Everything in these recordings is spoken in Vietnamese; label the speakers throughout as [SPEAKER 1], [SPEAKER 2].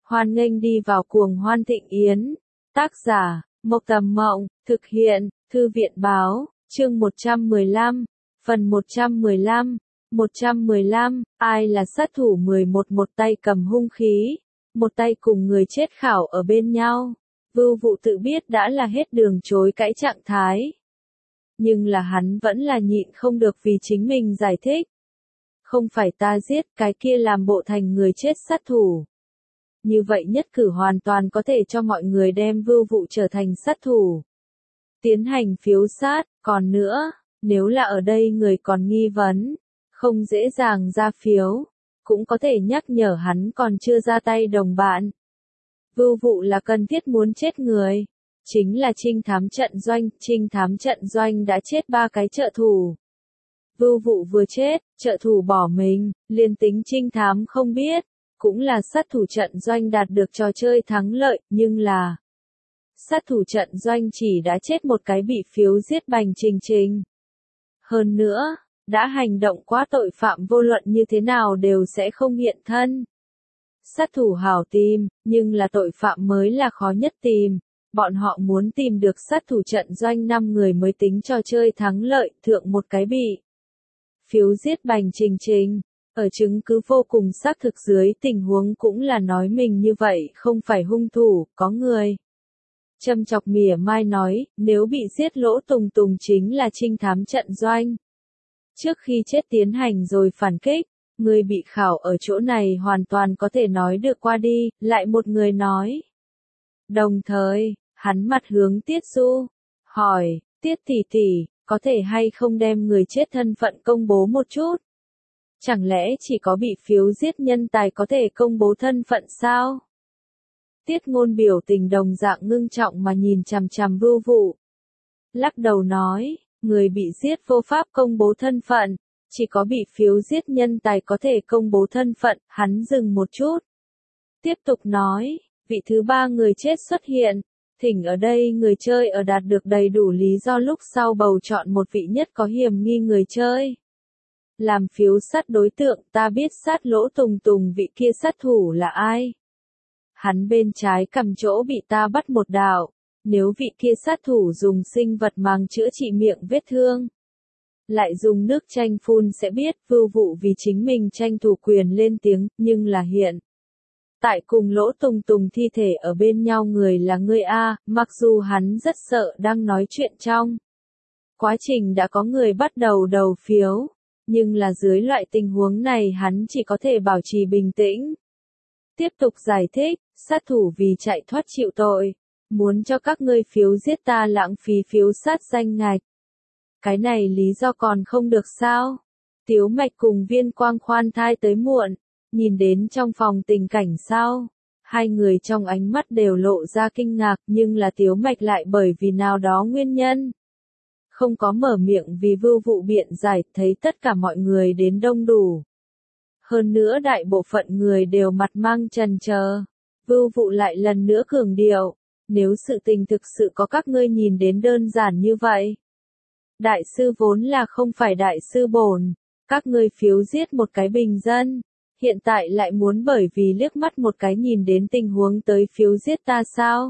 [SPEAKER 1] Hoan nghênh đi vào cuồng hoan thịnh yến. Tác giả, Mộc Tầm Mộng, thực hiện, Thư viện Báo, chương 115, phần 115. 115, ai là sát thủ 11, một tay cầm hung khí, một tay cùng người chết khảo ở bên nhau. Vưu Vụ tự biết đã là hết đường chối cãi trạng thái. Nhưng là hắn vẫn là nhịn không được vì chính mình giải thích. Không phải ta giết, cái kia làm bộ thành người chết sát thủ. Như vậy nhất cử hoàn toàn có thể cho mọi người đem Vưu Vụ trở thành sát thủ. Tiến hành phiếu sát, còn nữa, nếu là ở đây người còn nghi vấn, không dễ dàng ra phiếu, cũng có thể nhắc nhở hắn còn chưa ra tay đồng bạn. Vưu Vụ là cần thiết muốn chết người, chính là trinh thám trận doanh đã chết 3 cái trợ thủ. Vưu Vụ vừa chết, trợ thủ bỏ mình, liền tính trinh thám không biết, cũng là sát thủ trận doanh đạt được trò chơi thắng lợi, nhưng là sát thủ trận doanh chỉ đã chết một cái bị phiếu giết Bành Trình Trình. Hơn nữa, đã hành động quá tội phạm vô luận như thế nào đều sẽ không hiện thân. Sát thủ hảo tìm, nhưng là tội phạm mới là khó nhất tìm. Bọn họ muốn tìm được sát thủ trận doanh 5 người mới tính trò chơi thắng lợi, thượng một cái bị phiếu giết Bành Trình Trình. Ở chứng cứ vô cùng xác thực dưới tình huống cũng là nói mình như vậy không phải hung thủ, có người châm chọc mỉa mai nói, nếu bị giết Lỗ Tùng Tùng chính là trinh thám trận doanh. Trước khi chết tiến hành rồi phản kích, người bị khảo ở chỗ này hoàn toàn có thể nói được qua đi, lại một người nói. Đồng thời, hắn mặt hướng Tiết Du, hỏi, Tiết tỷ tỷ, có thể hay không đem người chết thân phận công bố một chút? Chẳng lẽ chỉ có bị phiếu giết nhân tài có thể công bố thân phận sao? Tiết Ngôn biểu tình đồng dạng ngưng trọng mà nhìn chằm chằm Vưu Vụ. Lắc đầu nói, người bị giết vô pháp công bố thân phận, chỉ có bị phiếu giết nhân tài có thể công bố thân phận, hắn dừng một chút. Tiếp tục nói, vị thứ 3 người chết xuất hiện, thỉnh ở đây người chơi ở đạt được đầy đủ lý do lúc sau bầu chọn một vị nhất có hiểm nghi người chơi. Làm phiếu sát đối tượng, ta biết sát Lỗ Tùng Tùng vị kia sát thủ là ai. Hắn bên trái cầm chỗ bị ta bắt một đạo, nếu vị kia sát thủ dùng sinh vật màng chữa trị miệng vết thương, lại dùng nước chanh phun sẽ biết. Vưu Vụ vì chính mình tranh thủ quyền lên tiếng, nhưng là hiện tại cùng Lỗ Tùng Tùng thi thể ở bên nhau người là ngươi A, mặc dù hắn rất sợ đang nói chuyện trong quá trình đã có người bắt đầu đầu phiếu, nhưng là dưới loại tình huống này hắn chỉ có thể bảo trì bình tĩnh. Tiếp tục giải thích, sát thủ vì chạy thoát chịu tội, muốn cho các ngươi phiếu giết ta lãng phí phiếu sát danh ngạch. Cái này lý do còn không được sao? Tiếu Mạch cùng Viên Quang khoan thai tới muộn, nhìn đến trong phòng tình cảnh sao? Hai người trong ánh mắt đều lộ ra kinh ngạc, nhưng là Tiếu Mạch lại bởi vì nào đó nguyên nhân không có mở miệng vì Vưu Vụ biện giải, thấy tất cả mọi người đến đông đủ. Hơn nữa đại bộ phận người đều mặt mang chần chờ. Vưu Vụ lại lần nữa cường điệu, nếu sự tình thực sự có các ngươi nhìn đến đơn giản như vậy. Đại sư vốn là không phải đại sư bổn, các ngươi phiếu giết một cái bình dân, hiện tại lại muốn bởi vì liếc mắt một cái nhìn đến tình huống tới phiếu giết ta sao?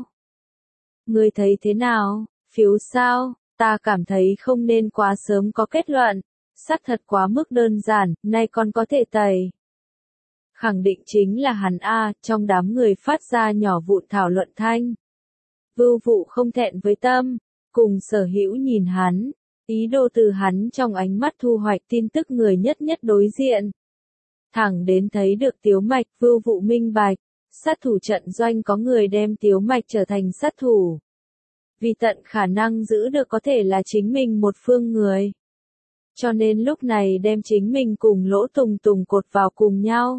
[SPEAKER 1] Ngươi thấy thế nào, phiếu sao? Ta cảm thấy không nên quá sớm có kết luận, xác thật quá mức đơn giản, nay còn có thể tẩy. Khẳng định chính là hắn A, trong đám người phát ra nhỏ vụn thảo luận thanh. Vưu Vụ không thẹn với tâm, cùng Sở Hữu nhìn hắn, ý đồ từ hắn trong ánh mắt thu hoạch tin tức người nhất nhất đối diện. Thẳng đến thấy được Tiếu Mạch, Vưu Vụ minh bạch, sát thủ trận doanh có người đem Tiếu Mạch trở thành sát thủ. Vì tận khả năng giữ được có thể là chính mình một phương người. Cho nên lúc này đem chính mình cùng Lỗ Tùng Tùng cột vào cùng nhau.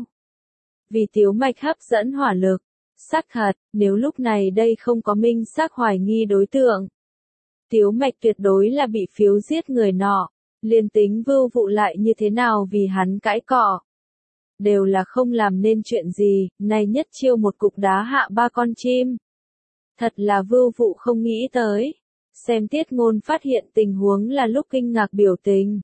[SPEAKER 1] Vì Tiếu Mạch hấp dẫn hỏa lực. Xác thật, nếu lúc này đây không có minh xác hoài nghi đối tượng, Tiếu Mạch tuyệt đối là bị phiếu giết người nọ. Liên tính Vưu Vụ lại như thế nào vì hắn cãi cọ, đều là không làm nên chuyện gì, này nhất chiêu một cục đá hạ 3 con chim. Thật là Vưu Vụ không nghĩ tới. Xem Tiết Ngôn phát hiện tình huống là lúc kinh ngạc biểu tình.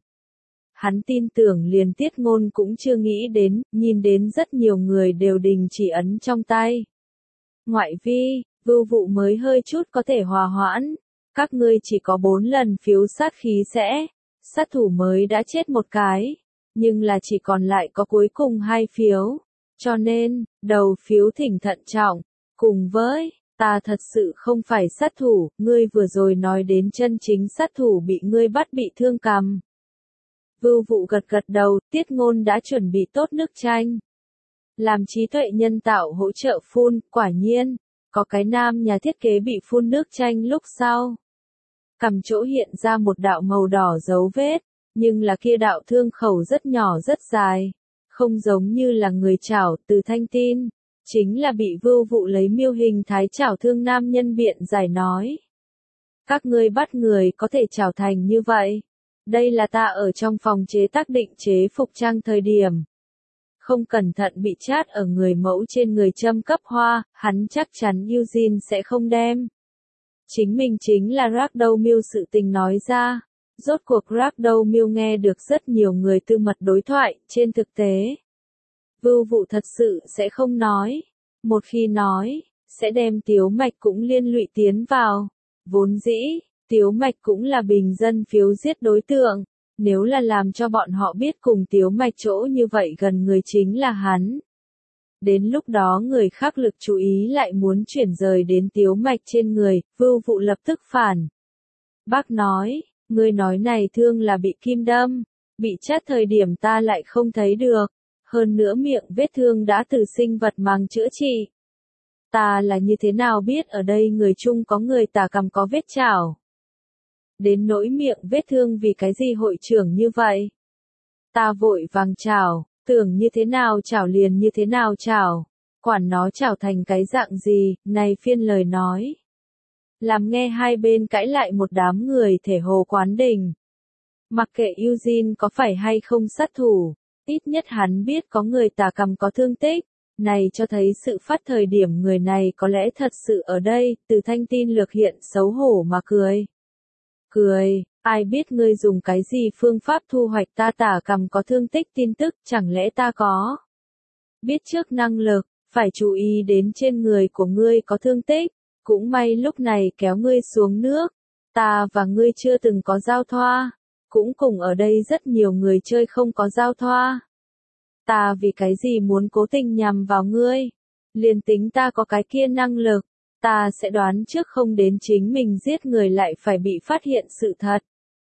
[SPEAKER 1] Hắn tin tưởng liền Tiết Ngôn cũng chưa nghĩ đến, nhìn đến rất nhiều người đều đình chỉ ấn trong tay. Ngoại vi, vưu vụ mới hơi chút có thể hòa hoãn. Các ngươi chỉ có 4 lần phiếu sát khí sẽ. Sát thủ mới đã chết một cái. Nhưng là chỉ còn lại có cuối cùng 2 phiếu. Cho nên, đầu phiếu thỉnh thận trọng. Cùng với, ta thật sự không phải sát thủ, ngươi vừa rồi nói đến chân chính sát thủ bị ngươi bắt bị thương cằm. Vưu vụ gật gật đầu, Tiết Ngôn đã chuẩn bị tốt nước chanh. Làm trí tuệ nhân tạo hỗ trợ phun, quả nhiên, có cái nam nhà thiết kế bị phun nước chanh lúc sau. Cằm chỗ hiện ra một đạo màu đỏ dấu vết, nhưng là kia đạo thương khẩu rất nhỏ rất dài, không giống như là người chảo. Từ Thanh tin, chính là bị Vưu vụ lấy miêu hình thái chảo thương nam nhân biện giải nói. Các ngươi bắt người có thể chảo thành như vậy. Đây là ta ở trong phòng chế tác định chế phục trang thời điểm. Không cẩn thận bị chát ở người mẫu trên người châm cấp hoa, hắn chắc chắn Eugene sẽ không đem. Chính mình chính là Ragdoll sự tình nói ra. Rốt cuộc Ragdoll nghe được rất nhiều người tư mật đối thoại, trên thực tế. Vưu vụ thật sự sẽ không nói. Một khi nói, sẽ đem Tiếu Mạch cũng liên lụy tiến vào. Vốn dĩ, Tiếu Mạch cũng là bình dân phiếu giết đối tượng. Nếu là làm cho bọn họ biết cùng Tiếu Mạch chỗ như vậy gần người chính là hắn. Đến lúc đó người khác lực chú ý lại muốn chuyển rời đến Tiếu Mạch trên người, Vưu vụ lập tức phản. Bác nói, ngươi nói này thương là bị kim đâm, bị chát thời điểm ta lại không thấy được. Hơn nữa miệng vết thương đã từ sinh vật màng chữa trị. Ta là như thế nào biết ở đây người chung có người tà cằm có vết chảo. Đến nỗi miệng vết thương vì cái gì hội trưởng như vậy. Ta vội vàng chảo, tưởng như thế nào chảo liền như thế nào chảo. Quản nó chảo thành cái dạng gì, này phiên lời nói. Làm nghe hai bên cãi lại một đám người thể hồ quán đỉnh. Mặc kệ Eugene có phải hay không sát thủ. Ít nhất hắn biết có người tà cằm có thương tích, này cho thấy sự phát thời điểm người này có lẽ thật sự ở đây. Từ Thanh tin lược hiện xấu hổ mà cười. Cười, ai biết ngươi dùng cái gì phương pháp thu hoạch ta tà cằm có thương tích tin tức, chẳng lẽ ta có biết trước năng lực, phải chú ý đến trên người của ngươi có thương tích, cũng may lúc này kéo ngươi xuống nước, ta và ngươi chưa từng có giao thoa. Cũng cùng ở đây rất nhiều người chơi không có giao thoa. Ta vì cái gì muốn cố tình nhằm vào ngươi? Liền tính ta có cái kia năng lực, ta sẽ đoán trước không đến chính mình giết người lại phải bị phát hiện sự thật.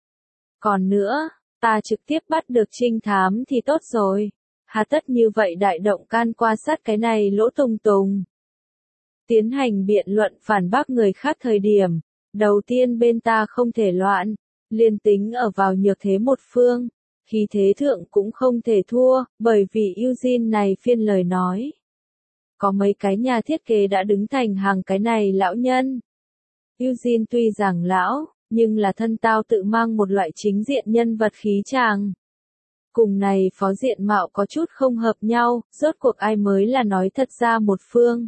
[SPEAKER 1] Còn nữa, ta trực tiếp bắt được trinh thám thì tốt rồi. Hà tất như vậy đại động can qua sát cái này lỗ tùng tùng. Tiến hành biện luận phản bác người khác thời điểm. Đầu tiên bên ta không thể loạn. Liên tính ở vào nhược thế một phương, khí thế thượng cũng không thể thua, bởi vì Eugene này phiên lời nói. Có mấy cái nhà thiết kế đã đứng thành hàng cái này lão nhân. Eugene tuy rằng lão, nhưng là thân tao tự mang một loại chính diện nhân vật khí chàng. Cùng này phó diện mạo có chút không hợp nhau, rốt cuộc ai mới là nói thật ra một phương.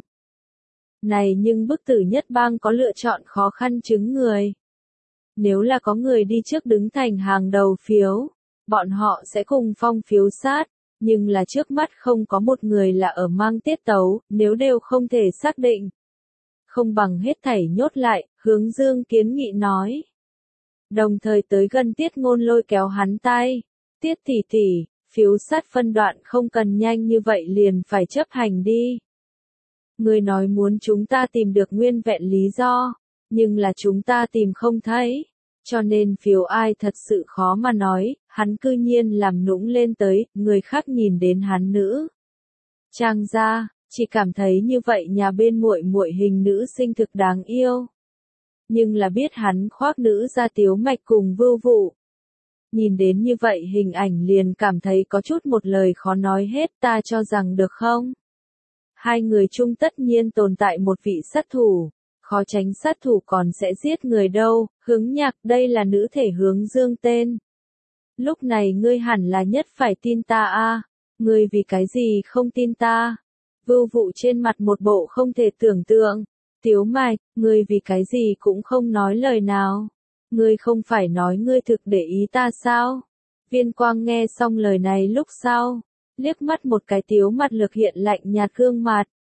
[SPEAKER 1] Này nhưng bức tử nhất bang có lựa chọn khó khăn chứng người. Nếu là có người đi trước đứng thành hàng đầu phiếu, bọn họ sẽ cùng phong phiếu sát, nhưng là trước mắt không có một người là ở mang tiết tấu, nếu đều không thể xác định. Không bằng hết thảy nhốt lại, Hướng Dương kiến nghị nói. Đồng thời tới gần Tiết Ngôn lôi kéo hắn tay. Tiết tỷ tỷ, phiếu sát phân đoạn không cần nhanh như vậy liền phải chấp hành đi. Người nói muốn chúng ta tìm được nguyên vẹn lý do. Nhưng là chúng ta tìm không thấy, cho nên phiếu ai thật sự khó mà nói, hắn cư nhiên làm nũng lên tới, người khác nhìn đến hắn nữ. Trang ra, chỉ cảm thấy như vậy nhà bên muội muội hình nữ sinh thực đáng yêu. Nhưng là biết hắn khoác nữ ra Tiếu Mạch cùng Vưu vụ. Nhìn đến như vậy hình ảnh liền cảm thấy có chút một lời khó nói hết, ta cho rằng được không? Hai người chung tất nhiên tồn tại một vị sát thủ. Khó tránh sát thủ còn sẽ giết người đâu. Hướng Nhạc, đây là nữ thể Hướng Dương tên. Lúc này ngươi hẳn là nhất phải tin ta a. Ngươi vì cái gì không tin ta? Vưu vụ trên mặt một bộ không thể tưởng tượng. Tiếu Mạch, ngươi vì cái gì cũng không nói lời nào. Ngươi không phải nói ngươi thực để ý ta sao? Viên Quang nghe xong lời này lúc sau, liếc mắt một cái Tiếu mặt lực hiện lạnh nhạt gương mặt.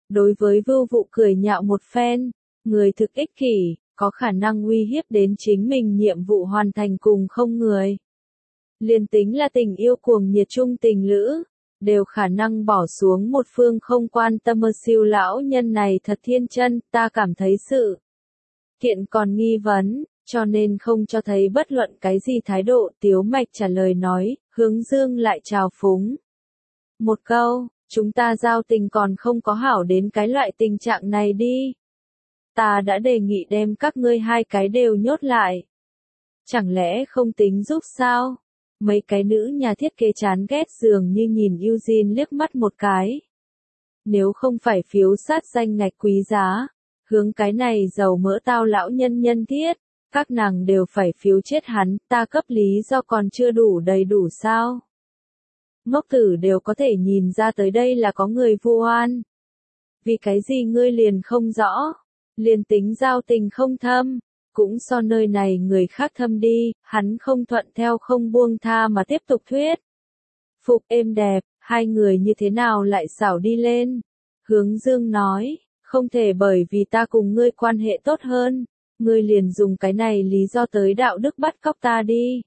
[SPEAKER 1] Đối với Vưu Vụ cười nhạo một phen, người thực ích kỷ, có khả năng uy hiếp đến chính mình nhiệm vụ hoàn thành cùng không người. Liền tính là tình yêu cuồng nhiệt trung tình lữ, đều khả năng bỏ xuống một phương không quan tâm siêu lão nhân này thật thiên chân, ta cảm thấy sự kiện còn nghi vấn, cho nên không cho thấy bất luận cái gì thái độ. Tiếu Mạch trả lời nói, Hướng Dương lại trào phúng. Một câu, chúng ta giao tình còn không có hảo đến cái loại tình trạng này đi. Ta đã đề nghị đem các ngươi hai cái đều nhốt lại. Chẳng lẽ không tính giúp sao? Mấy cái nữ nhà thiết kế chán ghét dường như nhìn Eugene liếc mắt một cái. Nếu không phải phiếu sát danh ngạch quý giá, hướng cái này giàu mỡ tao lão nhân nhân thiết, các nàng đều phải phiếu chết hắn, ta cấp lý do còn chưa đủ đầy đủ sao? Ngốc tử đều có thể nhìn ra tới đây là có người vu oan. Vì cái gì ngươi liền không rõ, liền tính giao tình không thâm, cũng so nơi này người khác thâm đi, hắn không thuận theo không buông tha mà tiếp tục thuyết. Phục êm đẹp, hai người như thế nào lại xảo đi lên? Hướng Dương nói, không thể bởi vì ta cùng ngươi quan hệ tốt hơn, ngươi liền dùng cái này lý do tới đạo đức bắt cóc ta đi.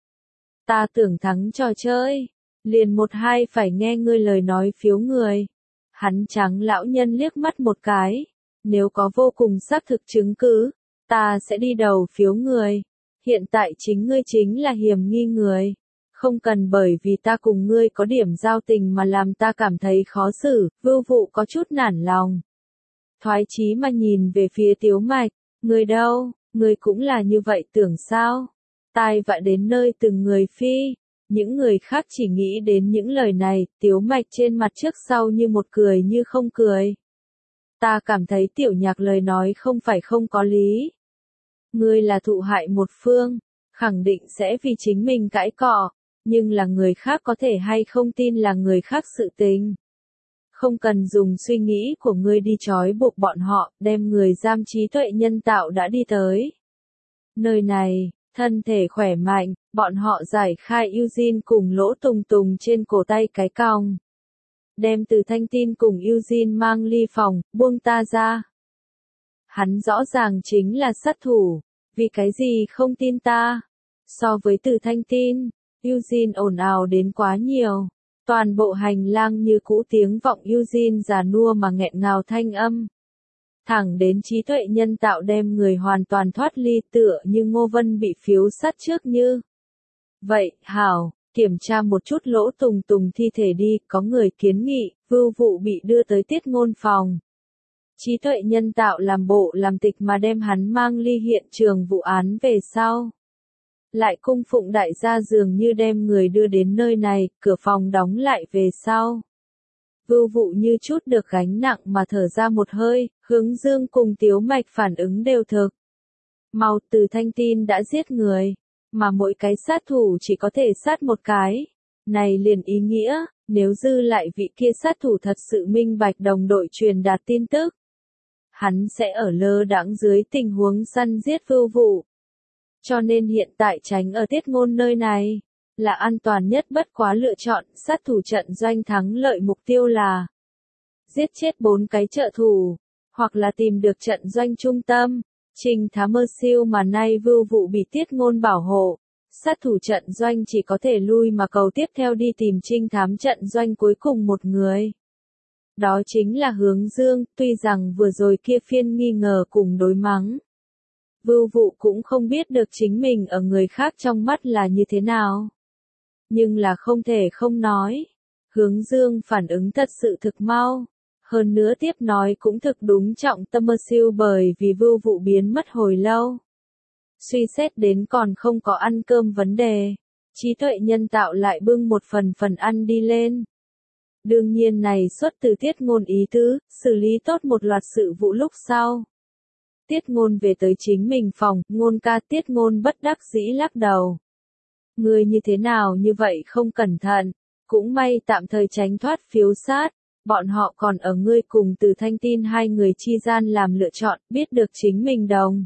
[SPEAKER 1] Ta tưởng thắng trò chơi, liền một hai phải nghe ngươi lời nói phiếu người. Hắn trắng lão nhân liếc mắt một cái, nếu có vô cùng xác thực chứng cứ, ta sẽ đi đầu phiếu người. Hiện tại chính ngươi chính là hiểm nghi người. Không cần bởi vì ta cùng ngươi có điểm giao tình mà làm ta cảm thấy khó xử. Vưu Vụ có chút nản lòng. Thoái chí mà nhìn về phía Tiếu Mạch. Ngươi đâu, ngươi cũng là như vậy tưởng sao? Tai vạ đến nơi từng người phi. Những người khác chỉ nghĩ đến những lời này. Tiếu Mạch trên mặt trước sau như một cười như không cười. Ta cảm thấy Tiểu Nhạc lời nói không phải không có lý. Ngươi là thụ hại một phương, khẳng định sẽ vì chính mình cãi cọ, nhưng là người khác có thể hay không tin là người khác sự tình. Không cần dùng suy nghĩ của ngươi đi trói buộc bọn họ, đem người giam trí tuệ nhân tạo đã đi tới. Nơi này, thân thể khỏe mạnh, bọn họ giải khai Eugene cùng Lỗ Tùng Tùng trên cổ tay cái còng. Đem Từ Thanh Tin cùng Eugene mang ly phòng, buông ta ra. Hắn rõ ràng chính là sát thủ, vì cái gì không tin ta? So với Từ Thanh Tin, Eugene ồn ào đến quá nhiều. Toàn bộ hành lang như cũ tiếng vọng Eugene già nua mà nghẹn ngào thanh âm. Thẳng đến trí tuệ nhân tạo đem người hoàn toàn thoát ly tựa như Ngô Vân bị phiếu sát trước như. Vậy, hảo, kiểm tra một chút Lỗ Tùng Tùng thi thể đi, có người kiến nghị, Vưu Vụ bị đưa tới tiết ngôn phòng. Trí tuệ nhân tạo làm bộ làm tịch mà đem hắn mang ly hiện trường vụ án về sau. Lại cung phụng đại gia dường như đem người đưa đến nơi này, cửa phòng đóng lại về sau. Vưu Vụ như chút được gánh nặng mà thở ra một hơi, Hướng Dương cùng Tiếu Mạch phản ứng đều thực. Mau Từ Thanh Tin đã giết người, mà mỗi cái sát thủ chỉ có thể sát một cái. Này liền ý nghĩa, nếu dư lại vị kia sát thủ thật sự minh bạch đồng đội truyền đạt tin tức, hắn sẽ ở lơ đãng dưới tình huống săn giết Vưu Vụ. Cho nên hiện tại tránh ở tiết ngôn nơi này, là an toàn nhất bất quá lựa chọn. Sát thủ trận doanh thắng lợi mục tiêu là giết chết 4 cái trợ thủ, hoặc là tìm được trận doanh trung tâm. Trình Thám Mơ Siêu mà nay Vưu Vụ bị tiết ngôn bảo hộ. Sát thủ trận doanh chỉ có thể lui mà cầu tiếp theo đi tìm trinh thám trận doanh cuối cùng một người. Đó chính là Hướng Dương, tuy rằng vừa rồi kia phiên nghi ngờ cùng đối mắng. Vưu Vụ cũng không biết được chính mình ở người khác trong mắt là như thế nào. Nhưng là không thể không nói. Hướng Dương phản ứng thật sự thực mau. Hơn nữa tiếp nói cũng thực đúng trọng tâm siêu bởi vì Vưu Vụ biến mất hồi lâu. Suy xét đến còn không có ăn cơm vấn đề. Trí tuệ nhân tạo lại bưng một phần ăn đi lên. Đương nhiên này xuất từ tiết ngôn ý tứ, xử lý tốt một loạt sự vụ lúc sau. Tiết ngôn về tới chính mình phòng, ngôn ca tiết ngôn bất đắc dĩ lắc đầu. Người như thế nào như vậy không cẩn thận, cũng may tạm thời tránh thoát phiếu sát, bọn họ còn ở ngươi cùng Từ Thanh Tin hai người chi gian làm lựa chọn, biết được chính mình đồng.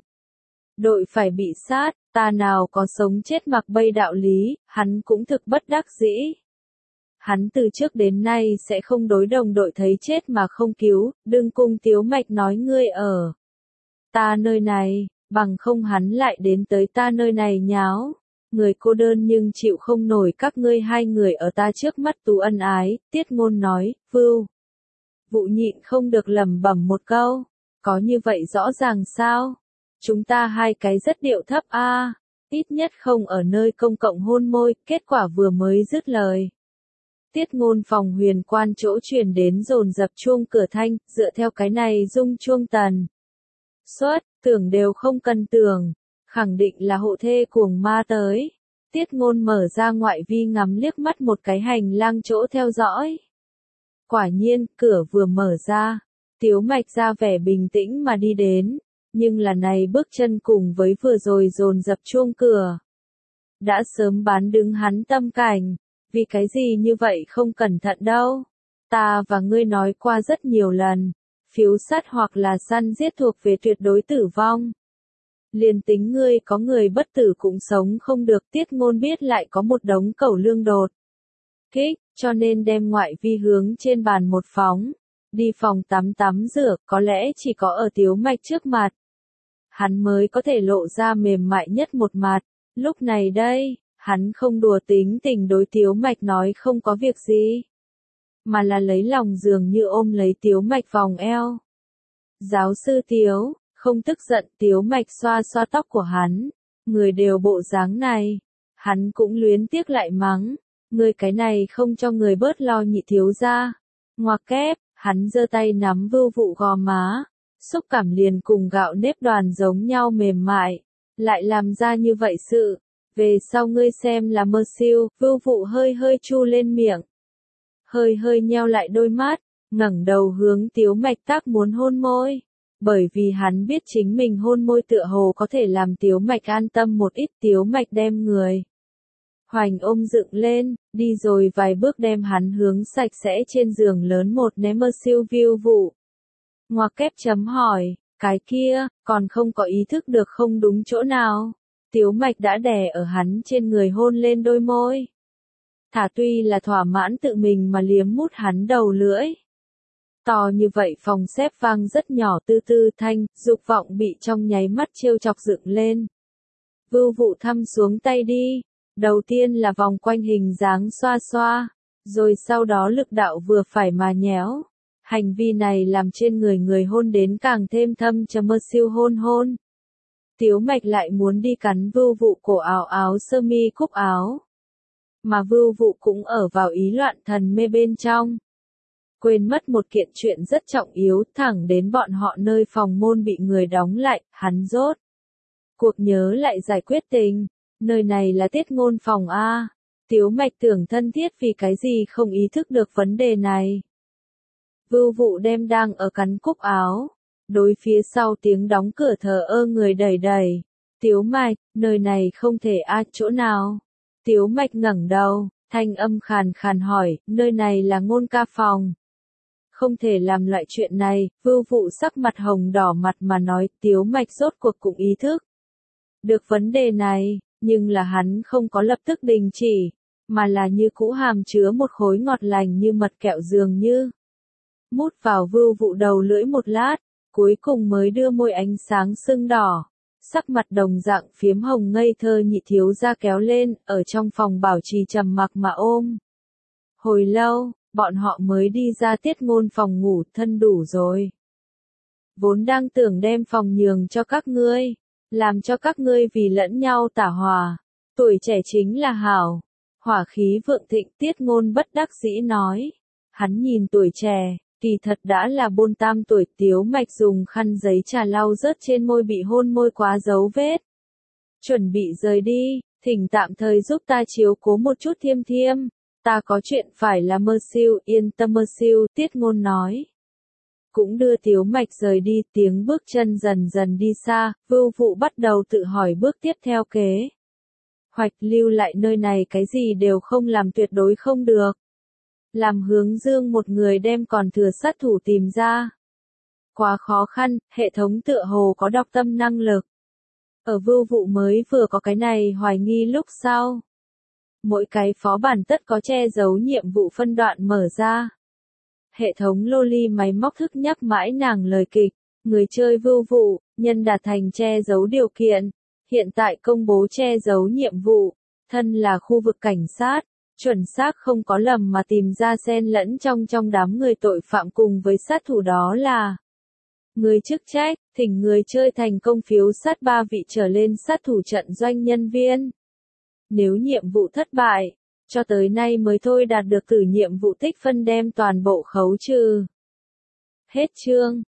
[SPEAKER 1] Đội phải bị sát, ta nào có sống chết mặc bay đạo lý, hắn cũng thực bất đắc dĩ. Hắn từ trước đến nay sẽ không đối đồng đội thấy chết mà không cứu, đừng cùng Tiếu Mạch nói ngươi ở ta nơi này, bằng không hắn lại đến tới ta nơi này nháo. Người cô đơn nhưng chịu không nổi các ngươi hai người ở ta trước mắt tú ân ái, Tiết Ngôn nói, Vưu. Vụ nhịn không được lẩm bẩm một câu, có như vậy rõ ràng sao? Chúng ta hai cái rất điệu thấp a, ít nhất không ở nơi công cộng hôn môi, kết quả vừa mới dứt lời. Tiết Ngôn phòng huyền quan chỗ truyền đến dồn dập chuông cửa thanh, dựa theo cái này rung chuông tần. Suất, tưởng đều không cần tưởng, khẳng định là hộ thê cuồng ma tới. Tiết Ngôn mở ra ngoại vi ngắm liếc mắt một cái hành lang chỗ theo dõi. Quả nhiên, cửa vừa mở ra, Tiếu Mạch ra vẻ bình tĩnh mà đi đến, nhưng là này bước chân cùng với vừa rồi dồn dập chuông cửa. Đã sớm bán đứng hắn tâm cảnh, vì cái gì như vậy không cẩn thận đâu. Ta và ngươi nói qua rất nhiều lần, phiếu sắt hoặc là săn giết thuộc về tuyệt đối tử vong. Liền tính ngươi có người bất tử cũng sống không được, Tiết Ngôn biết lại có một đống cẩu lương đột kích, cho nên đem ngoại vi hướng trên bàn một phóng, đi phòng tắm rửa, có lẽ chỉ có ở Tiếu Mạch trước mặt. Hắn mới có thể lộ ra mềm mại nhất một mặt, lúc này đây, hắn không đùa tính tình đối Tiếu Mạch nói không có việc gì, mà là lấy lòng dường như ôm lấy Tiếu Mạch vòng eo. Giáo sư Tiếu, không tức giận, Tiếu Mạch xoa xoa tóc của hắn, người đều bộ dáng này, hắn cũng luyến tiếc lại mắng, người cái này không cho người bớt lo nhị thiếu gia. Ngoặc kép, hắn giơ tay nắm Vưu Vụ gò má, xúc cảm liền cùng gạo nếp đoàn giống nhau mềm mại, lại làm ra như vậy sự, về sau ngươi xem là mơ siêu. Vưu Vụ hơi hơi chu lên miệng, hơi hơi nheo lại đôi mắt, ngẩng đầu hướng Tiếu Mạch tác muốn hôn môi. Bởi vì hắn biết chính mình hôn môi tựa hồ có thể làm Tiếu Mạch an tâm một ít, Tiếu Mạch đem người hoành ôm dựng lên, đi rồi vài bước đem hắn hướng sạch sẽ trên giường lớn một ném mơ siêu Vưu Vụ. Ngoặc kép chấm hỏi, cái kia, còn không có ý thức được không đúng chỗ nào. Tiếu Mạch đã đè ở hắn trên người hôn lên đôi môi. Thả tuy là thỏa mãn tự mình mà liếm mút hắn đầu lưỡi. To như vậy phòng xếp vang rất nhỏ tư tư thanh, dục vọng bị trong nháy mắt trêu chọc dựng lên. Vưu Vụ thăm xuống tay đi, đầu tiên là vòng quanh hình dáng xoa xoa, rồi sau đó lực đạo vừa phải mà nhéo. Hành vi này làm trên người người hôn đến càng thêm thâm trầm mơ siêu hôn hôn. Tiếu Mạch lại muốn đi cắn Vưu Vụ cổ áo áo sơ mi cúc áo. Mà Vưu Vụ cũng ở vào ý loạn thần mê bên trong. Quên mất một kiện chuyện rất trọng yếu, thẳng đến bọn họ nơi phòng môn bị người đóng lại, hắn rốt cuộc nhớ lại giải quyết tình, nơi này là Tiết Ngôn phòng A. Tiếu Mạch tưởng thân thiết vì cái gì không ý thức được vấn đề này. Vưu Vụ đem đang ở cắn cúc áo, đối phía sau tiếng đóng cửa thờ ơ người đẩy đẩy. Tiếu Mạch, nơi này không thể chỗ nào. Tiếu Mạch ngẩng đầu, thanh âm khàn khàn hỏi, nơi này là Ngôn ca phòng. Không thể làm loại chuyện này, Vưu Vụ sắc mặt hồng đỏ mặt mà nói, Tiếu Mạch rốt cuộc cũng ý thức được vấn đề này, nhưng là hắn không có lập tức đình chỉ, mà là như cũ hàm chứa một khối ngọt lành như mật kẹo dường như. Mút vào Vưu Vụ đầu lưỡi một lát, cuối cùng mới đưa môi ánh sáng sưng đỏ, sắc mặt đồng dạng phiếm hồng ngây thơ nhị thiếu gia kéo lên, ở trong phòng bảo trì trầm mặc mà ôm. Hồi lâu, bọn họ mới đi ra Tiết Ngôn phòng ngủ, thân đủ rồi. Vốn đang tưởng đem phòng nhường cho các ngươi, làm cho các ngươi vì lẫn nhau tả hòa, tuổi trẻ chính là hảo. Hỏa khí vượng thịnh, Tiết Ngôn bất đắc dĩ nói. Hắn nhìn tuổi trẻ, kỳ thật đã là 48 tuổi. Tiếu Mạch dùng khăn giấy trà lau rớt trên môi bị hôn môi quá dấu vết. Chuẩn bị rời đi, thỉnh tạm thời giúp ta chiếu cố một chút Thiêm Thiêm. Ta có chuyện phải là mơ siêu, yên tâm mơ siêu, Tiết Ngôn nói. Cũng đưa Tiếu Mạch rời đi, tiếng bước chân dần dần đi xa, Vưu Vụ bắt đầu tự hỏi bước tiếp theo kế hoạch, lưu lại nơi này cái gì đều không làm tuyệt đối không được. Làm Hướng Dương một người đem còn thừa sát thủ tìm ra. Quá khó khăn, hệ thống tựa hồ có đọc tâm năng lực. Ở Vưu Vụ mới vừa có cái này hoài nghi lúc sau. Mỗi cái phó bản tất có che giấu nhiệm vụ phân đoạn mở ra. Hệ thống loli máy móc thức nhắc mãi nàng lời kịch, người chơi vưu vụ, nhân đạt thành che giấu điều kiện. Hiện tại công bố che giấu nhiệm vụ, thân là khu vực cảnh sát, chuẩn xác không có lầm mà tìm ra xen lẫn trong đám người tội phạm cùng với sát thủ đó là người chức trách, thỉnh người chơi thành công phiếu sát 3 vị trở lên sát thủ trận doanh nhân viên. Nếu nhiệm vụ thất bại, cho tới nay mới thôi đạt được cử nhiệm vụ tích phân đem toàn bộ khấu trừ. Hết chương.